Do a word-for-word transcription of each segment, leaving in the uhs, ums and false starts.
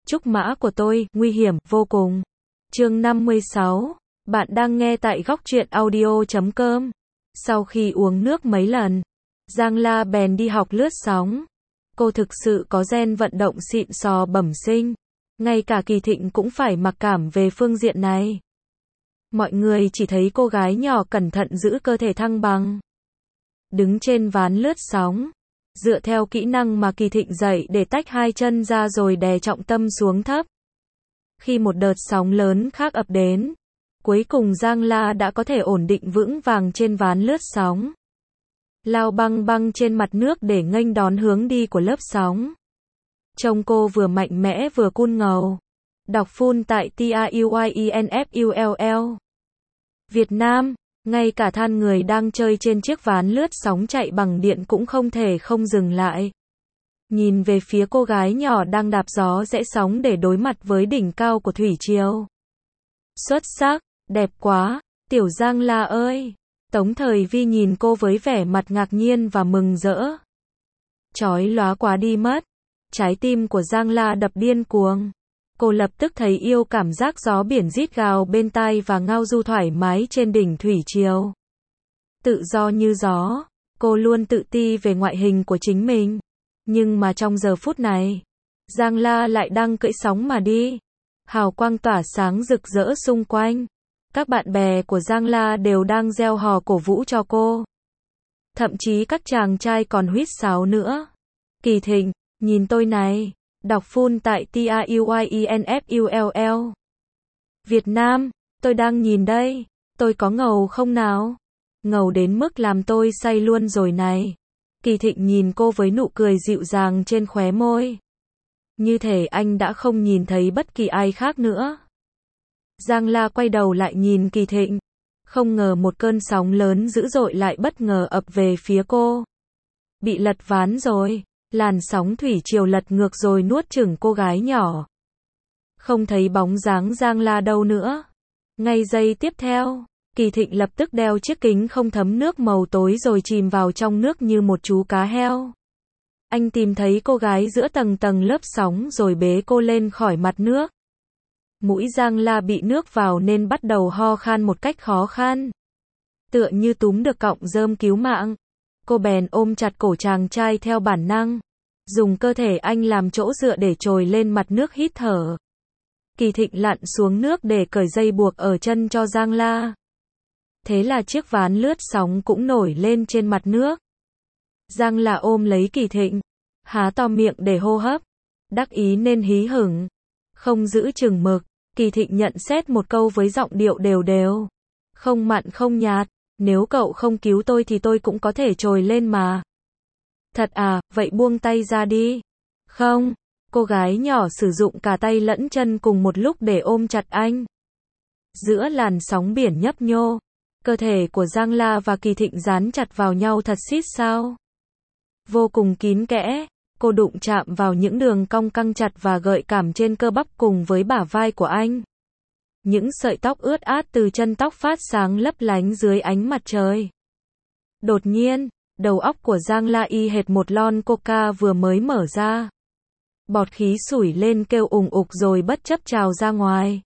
Trúc mã của tôi, nguy hiểm, vô cùng. Chương năm mươi sáu. Bạn đang nghe tại góc truyện audio chấm com. Sau khi uống nước mấy lần, Giang La bèn đi học lướt sóng. Cô thực sự có gen vận động xịn sò bẩm sinh. Ngay cả Kỳ Thịnh cũng phải mặc cảm về phương diện này. Mọi người chỉ thấy cô gái nhỏ cẩn thận giữ cơ thể thăng bằng. Đứng trên ván lướt sóng. Dựa theo kỹ năng mà Kỳ Thịnh dạy để tách hai chân ra rồi đè trọng tâm xuống thấp. Khi một đợt sóng lớn khác ập đến, cuối cùng Giang La đã có thể ổn định vững vàng trên ván lướt sóng. Lao băng băng trên mặt nước để nghênh đón hướng đi của lớp sóng. Trông cô vừa mạnh mẽ vừa cool ngầu. Đọc full tại T R U Y E N F U L L. Việt Nam, ngay cả than người đang chơi trên chiếc ván lướt sóng chạy bằng điện cũng không thể không dừng lại. Nhìn về phía cô gái nhỏ đang đạp gió rẽ sóng để đối mặt với đỉnh cao của thủy triều. Xuất sắc, đẹp quá, tiểu Giang La ơi. Tống Thời Vi nhìn cô với vẻ mặt ngạc nhiên và mừng rỡ. Chói lóa quá đi mất. Trái tim của Giang La đập điên cuồng. Cô lập tức thấy yêu cảm giác gió biển rít gào bên tai và ngao du thoải mái trên đỉnh thủy triều. Tự do như gió, cô luôn tự ti về ngoại hình của chính mình. Nhưng mà trong giờ phút này, Giang La lại đang cưỡi sóng mà đi. Hào quang tỏa sáng rực rỡ xung quanh. Các bạn bè của Giang La đều đang reo hò cổ vũ cho cô. Thậm chí các chàng trai còn huýt sáo nữa. Kỳ Thịnh, nhìn tôi này. Đọc full tại T R U Y E N F U L L. Việt Nam, tôi đang nhìn đây. Tôi có ngầu không nào? Ngầu đến mức làm tôi say luôn rồi này. Kỳ Thịnh nhìn cô với nụ cười dịu dàng trên khóe môi. Như thể anh đã không nhìn thấy bất kỳ ai khác nữa. Giang La quay đầu lại nhìn Kỳ Thịnh. Không ngờ một cơn sóng lớn dữ dội lại bất ngờ ập về phía cô. Bị lật ván rồi. Làn sóng thủy triều lật ngược rồi nuốt chửng cô gái nhỏ. Không thấy bóng dáng Giang La đâu nữa. Ngay giây tiếp theo, Kỳ Thịnh lập tức đeo chiếc kính không thấm nước màu tối rồi chìm vào trong nước như một chú cá heo. Anh tìm thấy cô gái giữa tầng tầng lớp sóng rồi bế cô lên khỏi mặt nước. Mũi Giang La bị nước vào nên bắt đầu ho khan một cách khó khăn. Tựa như túm được cọng rơm cứu mạng. Cô bèn ôm chặt cổ chàng trai theo bản năng. Dùng cơ thể anh làm chỗ dựa để trồi lên mặt nước hít thở. Kỳ Thịnh lặn xuống nước để cởi dây buộc ở chân cho Giang La. Thế là chiếc ván lướt sóng cũng nổi lên trên mặt nước. Giang La ôm lấy Kỳ Thịnh. Há to miệng để hô hấp. Đắc ý nên hí hửng. Không giữ chừng mực. Kỳ Thịnh nhận xét một câu với giọng điệu đều đều. Không mặn không nhạt. Nếu cậu không cứu tôi thì tôi cũng có thể trồi lên mà. Thật à, vậy buông tay ra đi. Không, cô gái nhỏ sử dụng cả tay lẫn chân cùng một lúc để ôm chặt anh. Giữa làn sóng biển nhấp nhô, cơ thể của Giang La và Kỳ Thịnh dán chặt vào nhau thật xít sao. Vô cùng kín kẽ, cô đụng chạm vào những đường cong căng chặt và gợi cảm trên cơ bắp cùng với bả vai của anh. Những sợi tóc ướt át từ chân tóc phát sáng lấp lánh dưới ánh mặt trời. Đột nhiên, đầu óc của Giang La y hệt một lon coca vừa mới mở ra. Bọt khí sủi lên kêu ùng ục rồi bất chấp trào ra ngoài.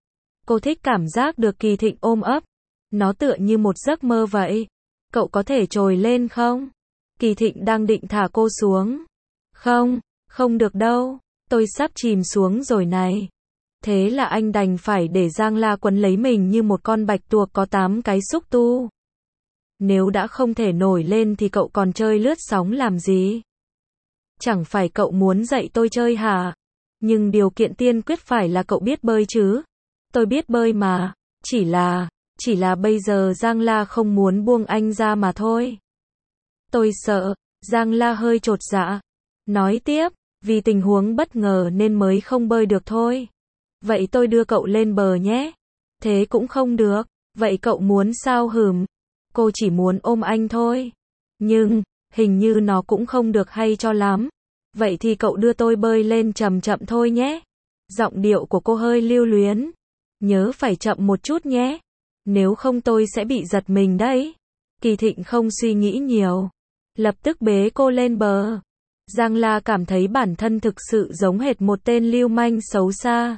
Cô thích cảm giác được Kỳ Thịnh ôm ấp. Nó tựa như một giấc mơ vậy. Cậu có thể trồi lên không? Kỳ Thịnh đang định thả cô xuống. Không, không được đâu. Tôi sắp chìm xuống rồi này. Thế là anh đành phải để Giang La quấn lấy mình như một con bạch tuộc có tám cái xúc tu. Nếu đã không thể nổi lên thì cậu còn chơi lướt sóng làm gì? Chẳng phải cậu muốn dạy tôi chơi hả? Nhưng điều kiện tiên quyết phải là cậu biết bơi chứ? Tôi biết bơi mà. Chỉ là, chỉ là bây giờ Giang La không muốn buông anh ra mà thôi. Tôi sợ. Giang La hơi chột dạ. Nói tiếp, vì tình huống bất ngờ nên mới không bơi được thôi. Vậy tôi đưa cậu lên bờ nhé. Thế cũng không được. Vậy cậu muốn sao hừm? Cô chỉ muốn ôm anh thôi. Nhưng, hình như nó cũng không được hay cho lắm. Vậy thì cậu đưa tôi bơi lên chậm chậm thôi nhé. Giọng điệu của cô hơi lưu luyến. Nhớ phải chậm một chút nhé. Nếu không tôi sẽ bị giật mình đấy. Kỳ Thịnh không suy nghĩ nhiều. Lập tức bế cô lên bờ. Giang La cảm thấy bản thân thực sự giống hệt một tên lưu manh xấu xa.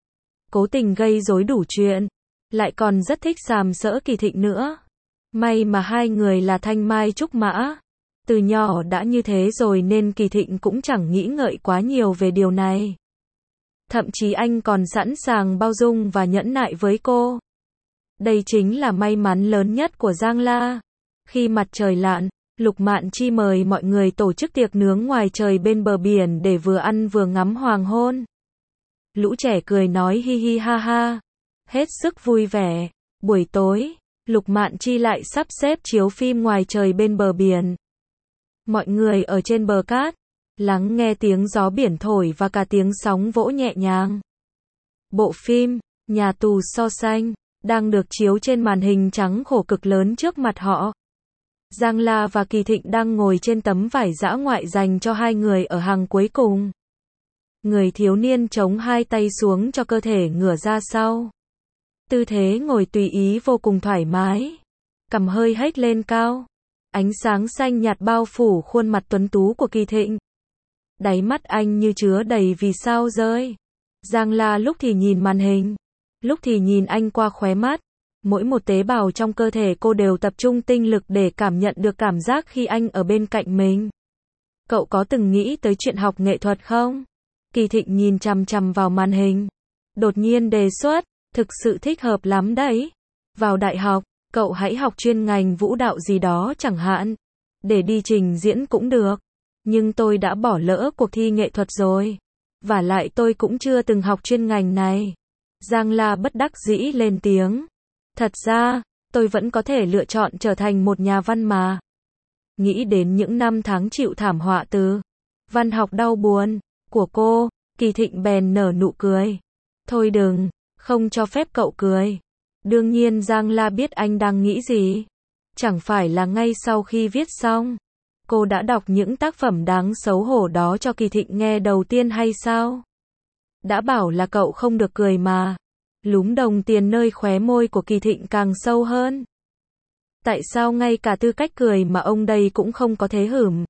Cố tình gây rối đủ chuyện, lại còn rất thích sàm sỡ Kỳ Thịnh nữa. May mà hai người là thanh mai trúc mã. Từ nhỏ đã như thế rồi nên Kỳ Thịnh cũng chẳng nghĩ ngợi quá nhiều về điều này. Thậm chí anh còn sẵn sàng bao dung và nhẫn nại với cô. Đây chính là may mắn lớn nhất của Giang La. Khi mặt trời lặn, Lục Mạn Chi mời mọi người tổ chức tiệc nướng ngoài trời bên bờ biển để vừa ăn vừa ngắm hoàng hôn. Lũ trẻ cười nói hi hi ha ha, hết sức vui vẻ. Buổi tối, Lục Mạn Chi lại sắp xếp chiếu phim ngoài trời bên bờ biển. Mọi người ở trên bờ cát, lắng nghe tiếng gió biển thổi và cả tiếng sóng vỗ nhẹ nhàng. Bộ phim, Nhà tù so xanh, đang được chiếu trên màn hình trắng khổ cực lớn trước mặt họ. Giang La và Kỳ Thịnh đang ngồi trên tấm vải dã ngoại dành cho hai người ở hàng cuối cùng. Người thiếu niên chống hai tay xuống cho cơ thể ngửa ra sau. Tư thế ngồi tùy ý vô cùng thoải mái. Cằm hơi hếch lên cao. Ánh sáng xanh nhạt bao phủ khuôn mặt tuấn tú của Kỳ Thịnh. Đáy mắt anh như chứa đầy vì sao rơi. Giang La lúc thì nhìn màn hình, lúc thì nhìn anh qua khóe mắt. Mỗi một tế bào trong cơ thể cô đều tập trung tinh lực để cảm nhận được cảm giác khi anh ở bên cạnh mình. Cậu có từng nghĩ tới chuyện học nghệ thuật không? Kỳ Thịnh nhìn chằm chằm vào màn hình. Đột nhiên đề xuất, thực sự thích hợp lắm đấy. Vào đại học, cậu hãy học chuyên ngành vũ đạo gì đó chẳng hạn. Để đi trình diễn cũng được. Nhưng tôi đã bỏ lỡ cuộc thi nghệ thuật rồi. Vả lại tôi cũng chưa từng học chuyên ngành này. Giang La bất đắc dĩ lên tiếng. Thật ra, tôi vẫn có thể lựa chọn trở thành một nhà văn mà. Nghĩ đến những năm tháng chịu thảm họa từ văn học đau buồn của cô, Kỳ Thịnh bèn nở nụ cười. Thôi đừng, không cho phép cậu cười. Đương nhiên Giang La biết anh đang nghĩ gì. Chẳng phải là ngay sau khi viết xong, cô đã đọc những tác phẩm đáng xấu hổ đó cho Kỳ Thịnh nghe đầu tiên hay sao? Đã bảo là cậu không được cười mà. Lúm đồng tiền nơi khóe môi của Kỳ Thịnh càng sâu hơn. Tại sao ngay cả tư cách cười mà ông đây cũng không có thế hửm?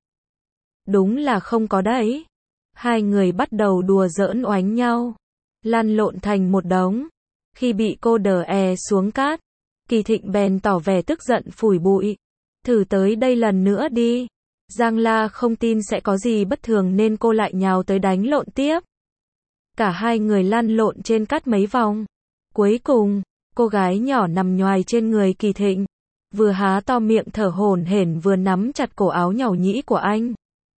Đúng là không có đấy. Hai người bắt đầu đùa giỡn oánh nhau, lăn lộn thành một đống. Khi bị cô đờ è xuống cát, Kỳ Thịnh bèn tỏ vẻ tức giận phủi bụi. Thử tới đây lần nữa đi. Giang La không tin sẽ có gì bất thường nên cô lại nhào tới đánh lộn tiếp. Cả hai người lăn lộn trên cát mấy vòng. Cuối cùng, cô gái nhỏ nằm nhoài trên người Kỳ Thịnh, vừa há to miệng thở hổn hển vừa nắm chặt cổ áo nhàu nhĩ của anh.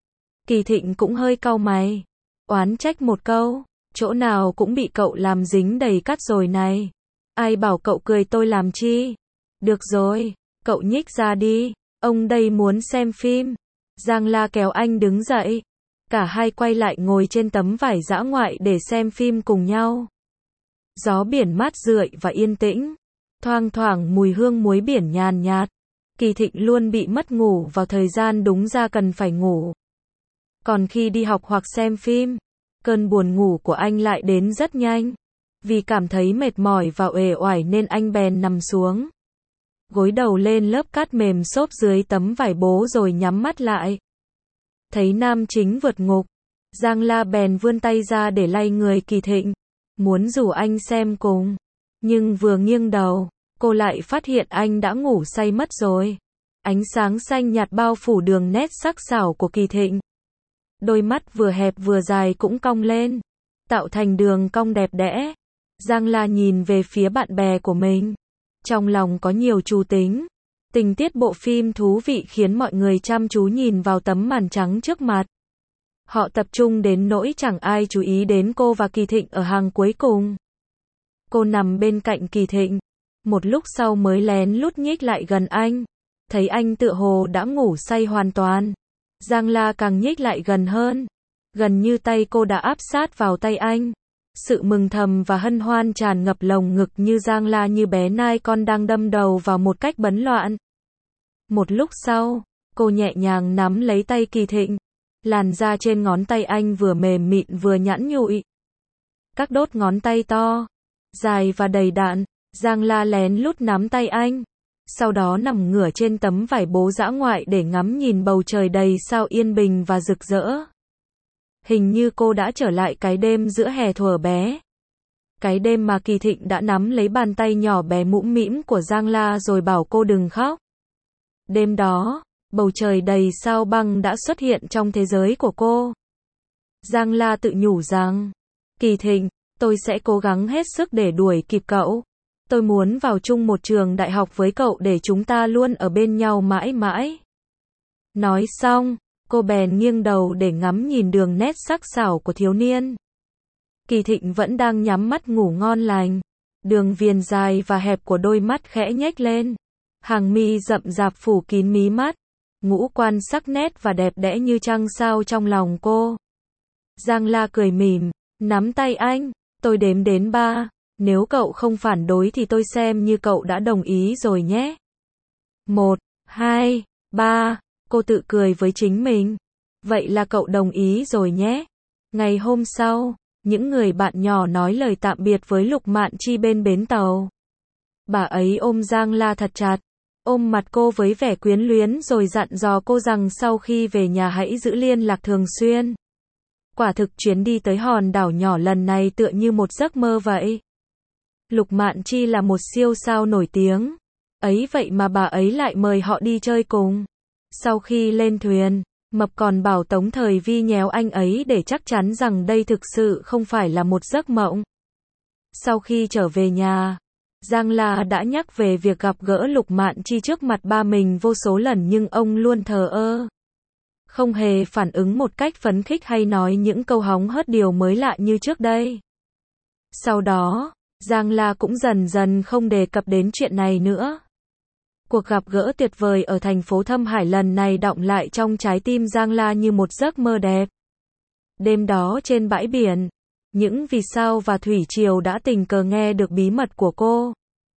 Kỳ Thịnh cũng hơi cau mày, oán trách một câu, chỗ nào cũng bị cậu làm dính đầy cát rồi này. Ai bảo cậu cười tôi làm chi? Được rồi, cậu nhích ra đi, ông đây muốn xem phim. Giang La kéo anh đứng dậy. Cả hai quay lại ngồi trên tấm vải dã ngoại để xem phim cùng nhau. Gió biển mát rượi và yên tĩnh, thoang thoảng mùi hương muối biển nhàn nhạt. Kỳ Thịnh luôn bị mất ngủ vào thời gian đúng ra cần phải ngủ. Còn khi đi học hoặc xem phim, cơn buồn ngủ của anh lại đến rất nhanh. Vì cảm thấy mệt mỏi và uể oải nên anh bèn nằm xuống, gối đầu lên lớp cát mềm xốp dưới tấm vải bố rồi nhắm mắt lại. Thấy nam chính vượt ngục, Giang La bèn vươn tay ra để lay người Kỳ Thịnh, muốn rủ anh xem cùng. Nhưng vừa nghiêng đầu, cô lại phát hiện anh đã ngủ say mất rồi. Ánh sáng xanh nhạt bao phủ đường nét sắc sảo của Kỳ Thịnh. Đôi mắt vừa hẹp vừa dài cũng cong lên, tạo thành đường cong đẹp đẽ. Giang La nhìn về phía bạn bè của mình, trong lòng có nhiều chủ tính. Tình tiết bộ phim thú vị khiến mọi người chăm chú nhìn vào tấm màn trắng trước mặt. Họ tập trung đến nỗi chẳng ai chú ý đến cô và Kỳ Thịnh ở hàng cuối cùng. Cô nằm bên cạnh Kỳ Thịnh, một lúc sau mới lén lút nhích lại gần anh. Thấy anh tựa hồ đã ngủ say hoàn toàn, Giang La càng nhích lại gần hơn. Gần như tay cô đã áp sát vào tay anh. Sự mừng thầm và hân hoan tràn ngập lồng ngực như Giang La như bé nai con đang đâm đầu vào một cách bấn loạn. Một lúc sau, cô nhẹ nhàng nắm lấy tay Kỳ Thịnh. Làn da trên ngón tay anh vừa mềm mịn vừa nhẵn nhụi. Các đốt ngón tay to, dài và đầy đặn. Giang La lén lút nắm tay anh. sau đó nằm ngửa trên tấm vải bố dã ngoại để ngắm nhìn bầu trời đầy sao yên bình và rực rỡ. Hình như cô đã trở lại cái đêm giữa hè thuở bé. Cái đêm mà Kỳ Thịnh đã nắm lấy bàn tay nhỏ bé mũm mĩm của Giang La rồi bảo cô đừng khóc. Đêm đó, bầu trời đầy sao băng đã xuất hiện trong thế giới của cô. Giang La tự nhủ rằng, Kỳ Thịnh, tôi sẽ cố gắng hết sức để đuổi kịp cậu. Tôi muốn vào chung một trường đại học với cậu để chúng ta luôn ở bên nhau mãi mãi. Nói xong, cô bèn nghiêng đầu để ngắm nhìn đường nét sắc sảo của thiếu niên. Kỳ Thịnh vẫn đang nhắm mắt ngủ ngon lành. Đường viền dài và hẹp của đôi mắt khẽ nhếch lên. Hàng mi rậm rạp phủ kín mí mắt. Ngũ quan sắc nét và đẹp đẽ như trăng sao trong lòng cô. Giang La cười mỉm, nắm tay anh, tôi đếm đến ba. Nếu cậu không phản đối thì tôi xem như cậu đã đồng ý rồi nhé. Một, hai, ba, cô tự cười với chính mình. Vậy là cậu đồng ý rồi nhé. Ngày hôm sau, những người bạn nhỏ nói lời tạm biệt với Lục Mạn Chi bên bến tàu. Bà ấy ôm Giang La thật chặt, ôm mặt cô với vẻ quyến luyến rồi dặn dò cô rằng sau khi về nhà hãy giữ liên lạc thường xuyên. Quả thực chuyến đi tới hòn đảo nhỏ lần này tựa như một giấc mơ vậy. Lục Mạn Chi là một siêu sao nổi tiếng. Ấy vậy mà bà ấy lại mời họ đi chơi cùng. Sau khi lên thuyền, Mập còn bảo Tống Thời Vi nhéo anh ấy để chắc chắn rằng đây thực sự không phải là một giấc mộng. Sau khi trở về nhà, Giang La đã nhắc về việc gặp gỡ Lục Mạn Chi trước mặt ba mình vô số lần nhưng ông luôn thờ ơ. Không hề phản ứng một cách phấn khích hay nói những câu hóng hớt điều mới lạ như trước đây. Sau đó, Giang La cũng dần dần không đề cập đến chuyện này nữa. Cuộc gặp gỡ tuyệt vời ở thành phố Thâm Hải lần này đọng lại trong trái tim Giang La như một giấc mơ đẹp. Đêm đó trên bãi biển, những vì sao và thủy triều đã tình cờ nghe được bí mật của cô.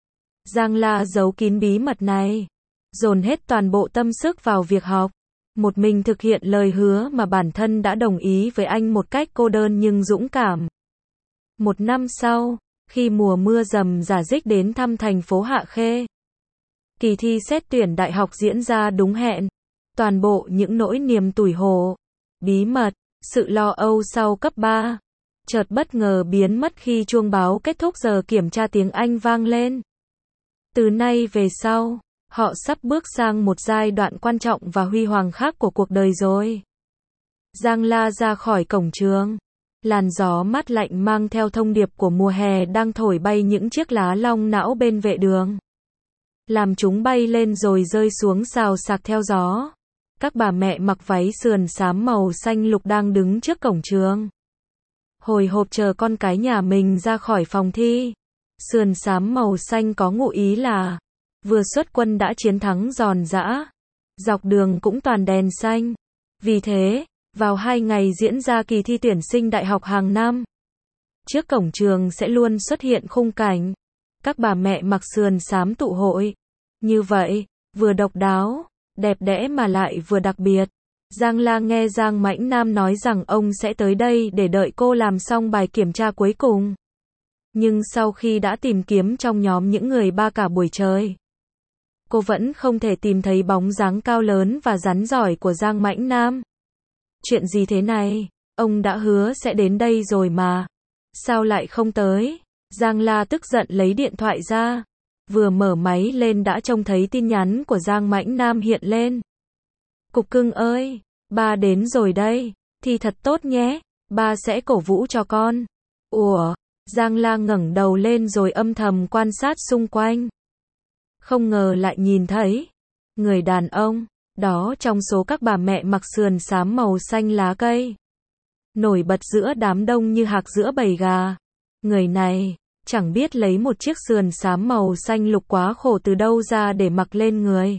Giang La giấu kín bí mật này, dồn hết toàn bộ tâm sức vào việc học, một mình thực hiện lời hứa mà bản thân đã đồng ý với anh một cách cô đơn nhưng dũng cảm. Một năm sau, khi mùa mưa rầm rả rích đến thăm thành phố Hạ Khê, kỳ thi xét tuyển đại học diễn ra đúng hẹn. Toàn bộ những nỗi niềm tủi hổ, bí mật, sự lo âu sau cấp ba, chợt bất ngờ biến mất khi chuông báo kết thúc giờ kiểm tra tiếng Anh vang lên. Từ nay về sau, họ sắp bước sang một giai đoạn quan trọng và huy hoàng khác của cuộc đời rồi. Giang La ra khỏi cổng trường. Làn gió mát lạnh mang theo thông điệp của mùa hè đang thổi bay những chiếc lá long não bên vệ đường. Làm chúng bay lên rồi rơi xuống xào xạc theo gió. Các bà mẹ mặc váy sườn xám màu xanh lục đang đứng trước cổng trường. Hồi hộp chờ con cái nhà mình ra khỏi phòng thi. Sườn xám màu xanh có ngụ ý là vừa xuất quân đã chiến thắng giòn giã. Dọc đường cũng toàn đèn xanh. Vì thế, vào hai ngày diễn ra kỳ thi tuyển sinh đại học hàng năm, trước cổng trường sẽ luôn xuất hiện khung cảnh các bà mẹ mặc sườn xám tụ hội. Như vậy, vừa độc đáo, đẹp đẽ mà lại vừa đặc biệt. Giang La nghe Giang Mãnh Nam nói rằng ông sẽ tới đây để đợi cô làm xong bài kiểm tra cuối cùng. Nhưng sau khi đã tìm kiếm trong nhóm những người ba cả buổi trời, cô vẫn không thể tìm thấy bóng dáng cao lớn và rắn giỏi của Giang Mãnh Nam. Chuyện gì thế này? Ông đã hứa sẽ đến đây rồi mà. Sao lại không tới? Giang La tức giận lấy điện thoại ra. Vừa mở máy lên đã trông thấy tin nhắn của Giang Mãnh Nam hiện lên. Cục cưng ơi, ba đến rồi đây. Thì thật tốt nhé. Ba sẽ cổ vũ cho con. Ủa? Giang La ngẩng đầu lên rồi âm thầm quan sát xung quanh. Không ngờ lại nhìn thấy người đàn ông đó trong số các bà mẹ mặc sườn xám màu xanh lá cây, nổi bật giữa đám đông như hạc giữa bầy gà. Người này chẳng biết lấy một chiếc sườn xám màu xanh lục quá khổ từ đâu ra để mặc lên người,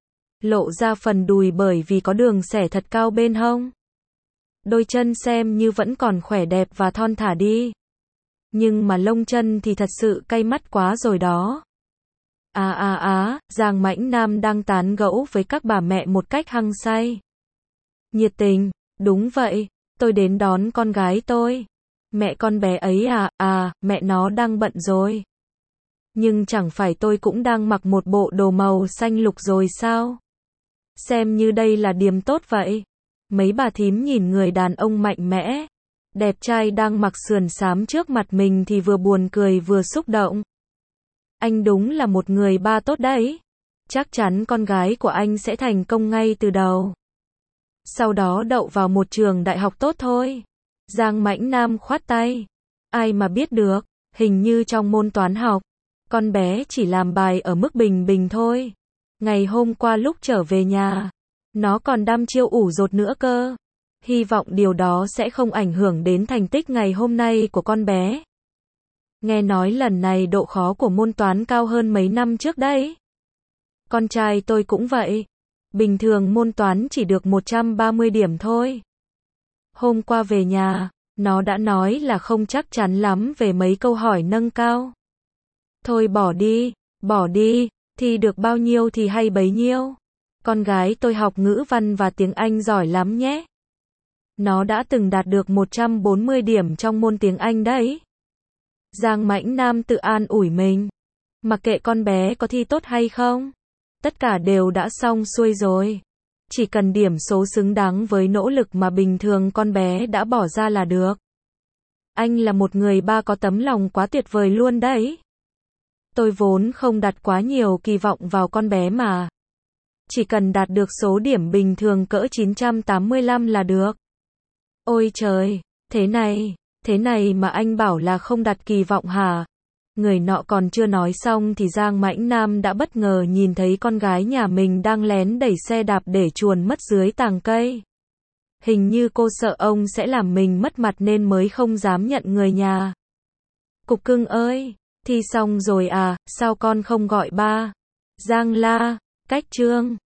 lộ ra phần đùi bởi vì có đường xẻ thật cao bên hông. Đôi chân xem như vẫn còn khỏe đẹp và thon thả đi, nhưng mà lông chân thì thật sự cay mắt quá rồi đó. À à à, Giang Mãnh Nam đang tán gẫu với các bà mẹ một cách hăng say, nhiệt tình. Đúng vậy, tôi đến đón con gái tôi. Mẹ con bé ấy à, à, mẹ nó đang bận rồi. Nhưng chẳng phải tôi cũng đang mặc một bộ đồ màu xanh lục rồi sao? Xem như đây là điểm tốt vậy. Mấy bà thím nhìn người đàn ông mạnh mẽ, đẹp trai đang mặc sườn xám trước mặt mình thì vừa buồn cười vừa xúc động. Anh đúng là một người ba tốt đấy. Chắc chắn con gái của anh sẽ thành công ngay từ đầu. Sau đó đậu vào một trường đại học tốt thôi. Giang Mãnh Nam khoát tay. Ai mà biết được, hình như trong môn toán học, con bé chỉ làm bài ở mức bình bình thôi. Ngày hôm qua lúc trở về nhà, nó còn đăm chiêu ủ dột nữa cơ. Hy vọng điều đó sẽ không ảnh hưởng đến thành tích ngày hôm nay của con bé. Nghe nói lần này độ khó của môn toán cao hơn mấy năm trước đấy. Con trai tôi cũng vậy. Bình thường môn toán chỉ được một trăm ba mươi điểm thôi. Hôm qua về nhà, nó đã nói là không chắc chắn lắm về mấy câu hỏi nâng cao. Thôi bỏ đi, bỏ đi, thi được bao nhiêu thì hay bấy nhiêu. Con gái tôi học ngữ văn và tiếng Anh giỏi lắm nhé. Nó đã từng đạt được một trăm bốn mươi điểm trong môn tiếng Anh đấy. Giang Mãnh Nam tự an ủi mình. Mặc kệ con bé có thi tốt hay không, tất cả đều đã xong xuôi rồi. Chỉ cần điểm số xứng đáng với nỗ lực mà bình thường con bé đã bỏ ra là được. Anh là một người ba có tấm lòng quá tuyệt vời luôn đấy. Tôi vốn không đặt quá nhiều kỳ vọng vào con bé mà. Chỉ cần đạt được số điểm bình thường cỡ chín trăm tám mươi lăm là được. Ôi trời, thế này, thế này mà anh bảo là không đặt kỳ vọng hả? Người nọ còn chưa nói xong thì Giang Mãnh Nam đã bất ngờ nhìn thấy con gái nhà mình đang lén đẩy xe đạp để chuồn mất dưới tàng cây. Hình như cô sợ ông sẽ làm mình mất mặt nên mới không dám nhận người nhà. Cục cưng ơi, thi xong rồi à, sao con không gọi ba? Giang la, cách chương.